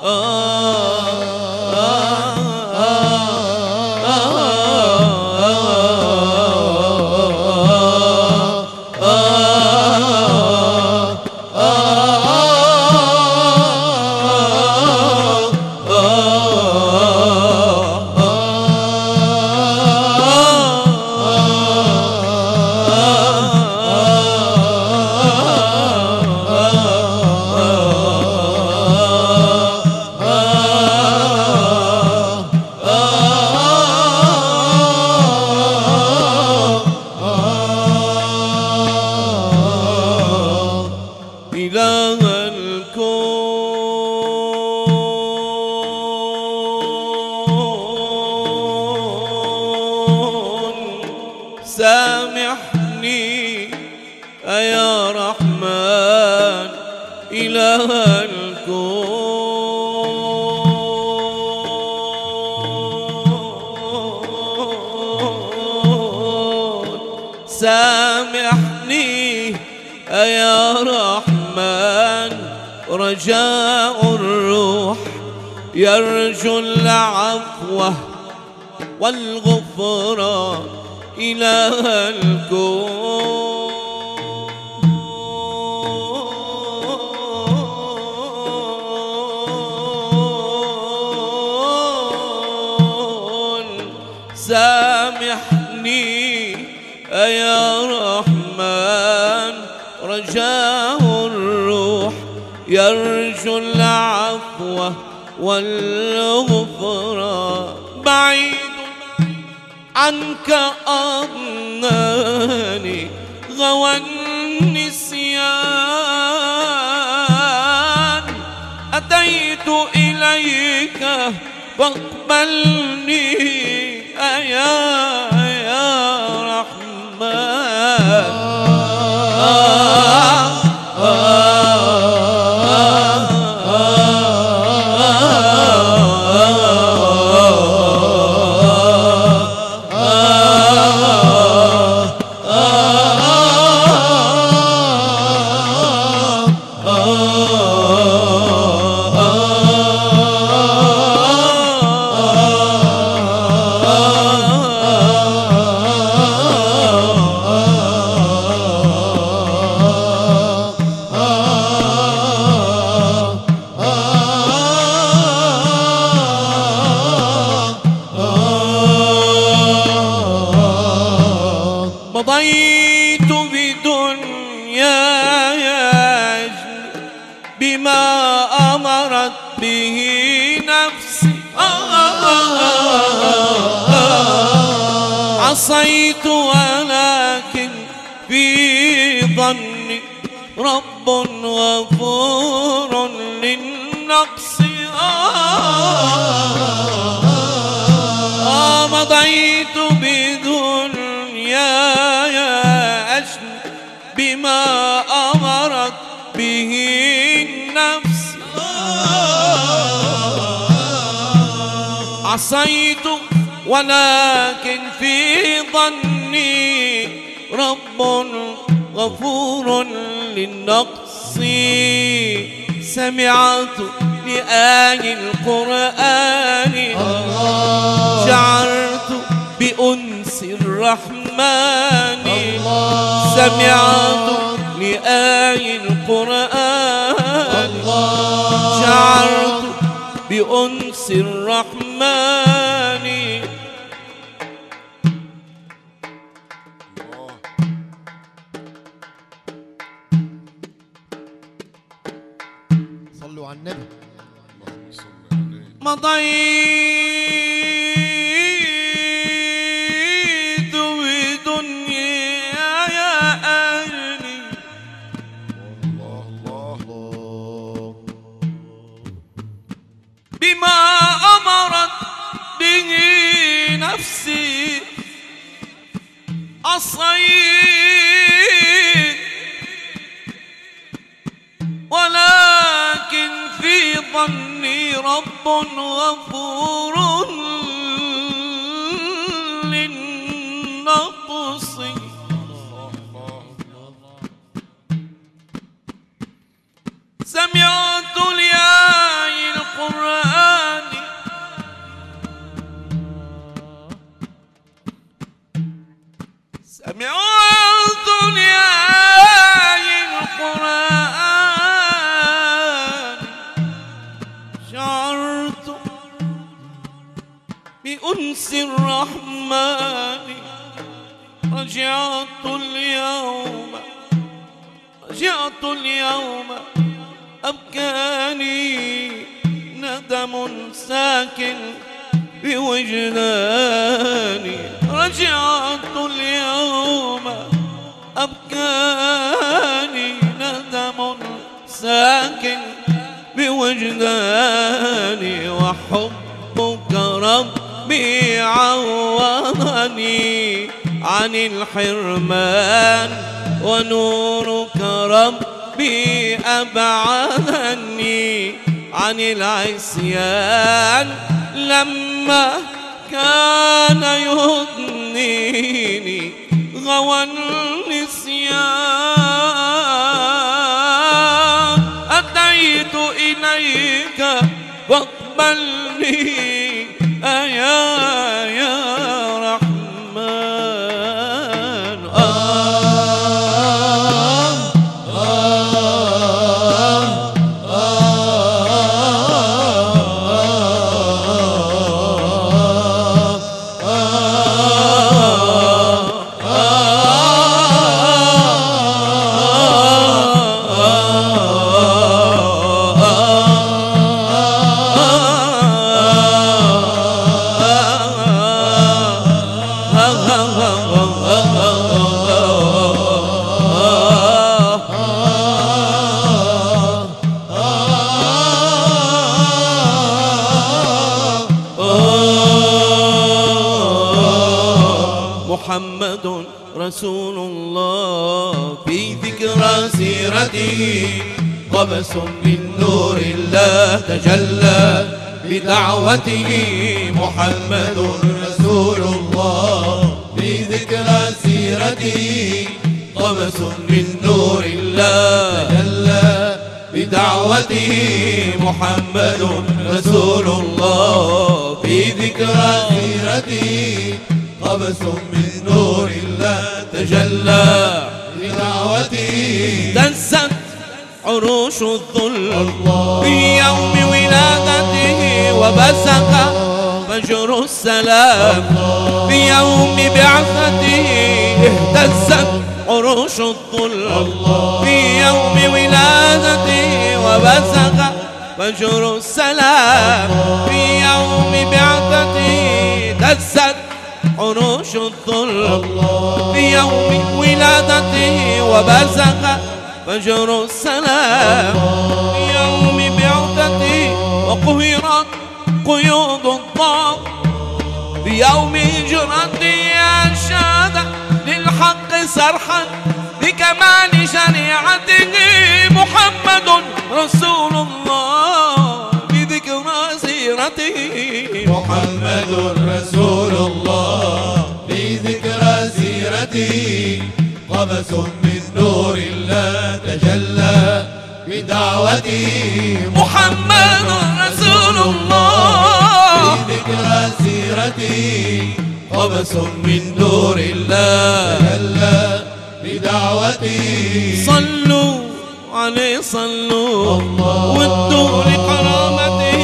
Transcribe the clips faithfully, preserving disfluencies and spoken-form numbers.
سامحني يا رحمن إله الكون. سامحني يا رحمن رجاء الروح يرجو العفو والغفران إله الكون. سامحني يا رحمن رجاء الروح يرجو العفو والغفران. بعيد عنك أضناني غوى النسيان. أتيت إليك فاقبلني يا يا رحمن. آه مضيت بدنياي بما أمرت به نفسي. عصيت ولكن في ظني رب غفور للنقص. مضيت بدنياي بما أمرت به النفس. عصيت ولكن في ظني رب غفور للنقص. سمعت لآي القرآن شعرت بأنس الرحمن. سمعت لآي القرآن شعرت بأنس الرحمن. صلوا على النبي. مضيت بدنياي أهلي بما أمرت به نفسي. عصيت ولكن في ظني رب غفور للنقص. سمعت لآي القرآن بأنس الرحمن رجعت اليوم رجعت اليوم أبكاني ندم ساكن بوجداني. رجعت اليوم أبكاني ندم ساكن بوجداني. وحبك ربي عوضني عن الحرمان ونورك ربي أبعدني عن العصيان. لما كان يضنيني غوى النسيان أتيت إليك فاقبلني أيا يا رحمن. آه آه محمد رسول الله في ذكرى سيرته قبس من نور الله تجلى بدعوته. محمد رسول الله في ذكرى سيرته قبس من نور الله تجلى بدعوته. محمد رسول الله في ذكرى سيرته قبس من نور الله تجلى بدعوته. دست عروش الظل في يوم ولادته وبزغ فجر السلام في يوم بعثته. اهتزت عروش الظل في يوم ولادته وبزغ فجر السلام في يوم بعثته. دست عروش الظل في يوم ولادته وبزغ فجر السلام في يوم بعثته. وقهرت قيود الضار في يوم هجرته أنشاد للحق صرحا بكمال شريعته. محمد رسول الله بذكرى سيرته. محمد رسول الله في ذكرى سيرته قبس من نور الله تجلى بدعوته. محمد رسول الله في ذكرى سيرته قبس من نور الله تجلى بدعوته. صلوا عليه صلوا وادوا لكرامته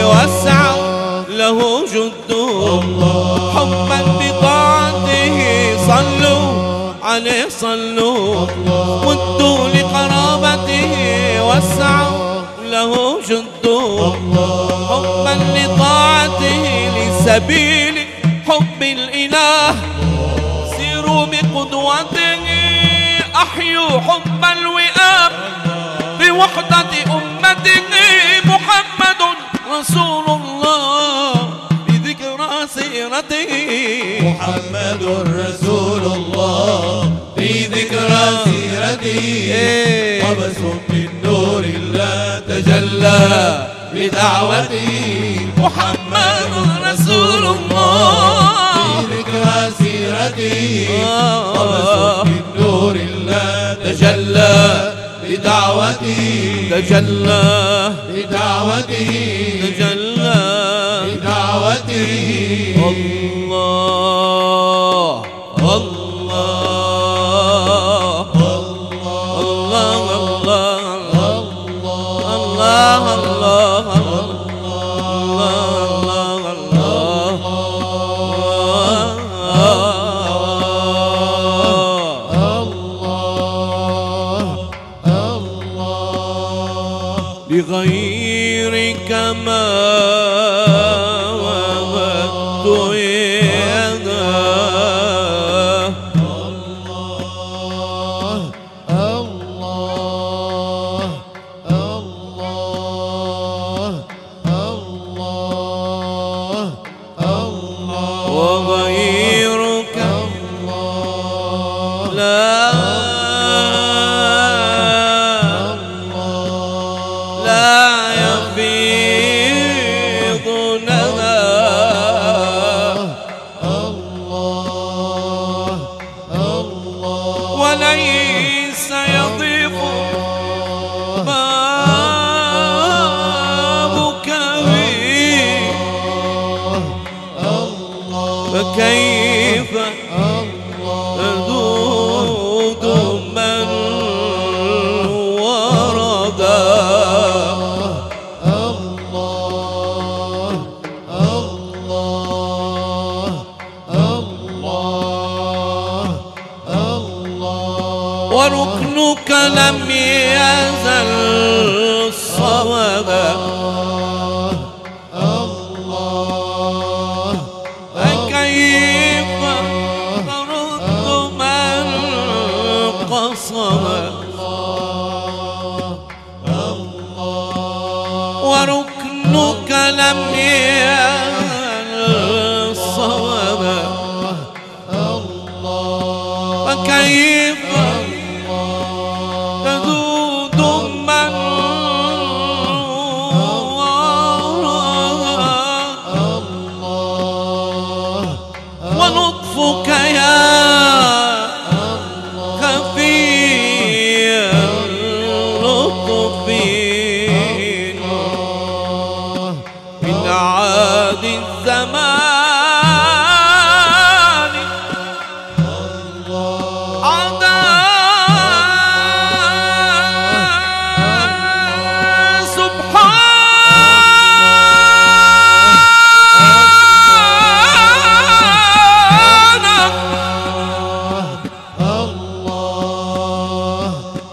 وسعوا له جدوا حبا بطاعته. صلوا عليه صلوا وادوا لقرابته وسعوا له جدوا حبا لطاعته. لسبيل حب الإله سيروا بقدوته. أحيوا حب الوئام بوحدة أمته. محمد رسول الله بذكرى سيرته. محمد رسول الله في ذكرى سيرته قبس من نور الله تجلى بدعوته. محمد رسول الله في ذكرى سيرته قبس من نور الله تجلى بدعوته. تجلى بدعوته تجلى بدعوته. الله الله الله الله الله الله الله الله الله كما وهبت يدا الله الله الله الله الله وغيرك الله لا لا يفيض لنا الله الله وليس يضيق بابك به فكيف تذود من وردا الله الله الله الله وركنك لم يزل صوابا الله فكيف ترد من قصما وركنك لم يزل صوابا فكيف تذود من ولطفك يا خفي اللطف من عاد الزمان عدا سبحانك الله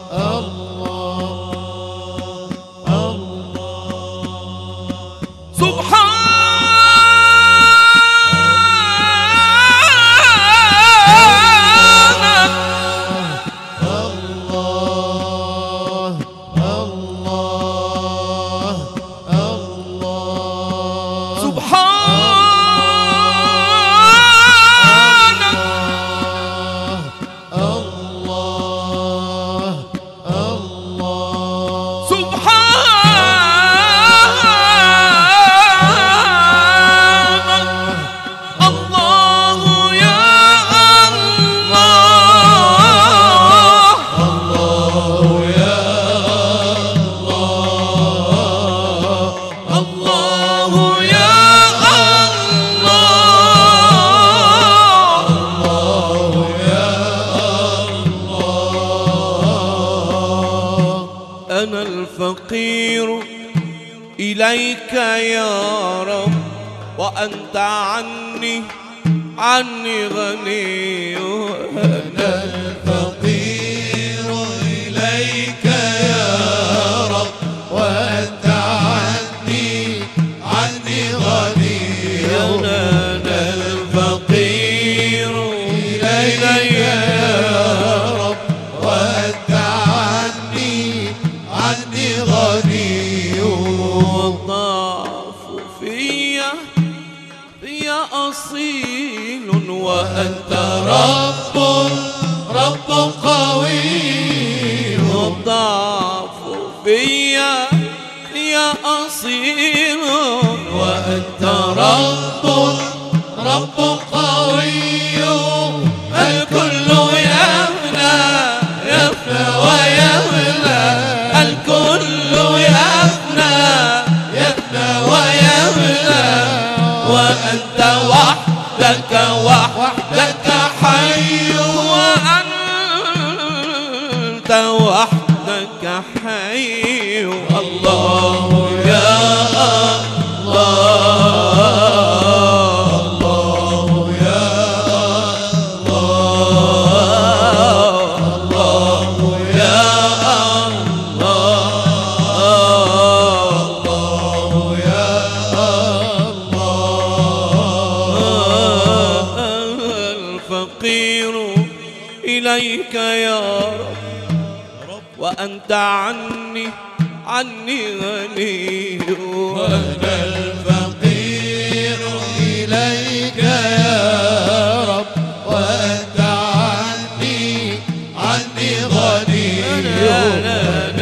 أنا الفقير إليك يا رب وأنت عني عني غني. أنا الفقير إليك يا رب وأنت عني عني غني. أنا الفقير إليك يا رب وأنت عني عني غني. والضعف في في أصيل وأنت رب رب قوي. والضعف في في أصيل وأنت رب رب قوي. الكل يفنى يفنى ويفنى. الكل يفنى يفنى ويفنى. وأنت وحدك وحدك حي. وأنت وحدك حي. الله يا إليك يا رب وأنت عني عني غني. وأنا الفقير إليك يا رب وأنت عني عني غني. أنا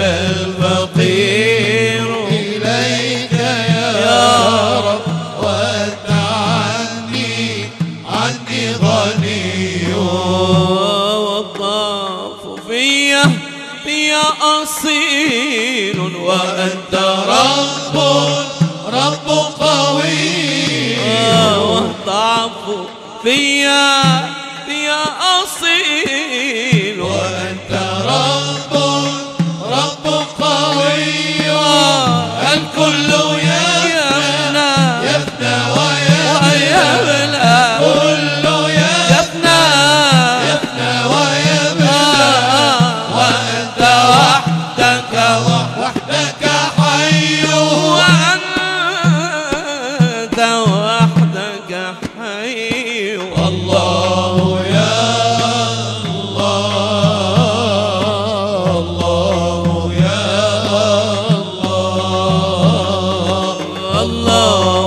الفقير إليك يا رب وأنت عني عني غني. والضعف في في أصيل وأنت رب رب قوي. والضعف في في أصيل وأنت رب رب قوي. الكل يفنى يفنى ويبلى. كل يفنى يفنى ويبلى. وأنت وحدك وحدك حي. وأنت وحدك حي. الله يا الله الله يا الله. الله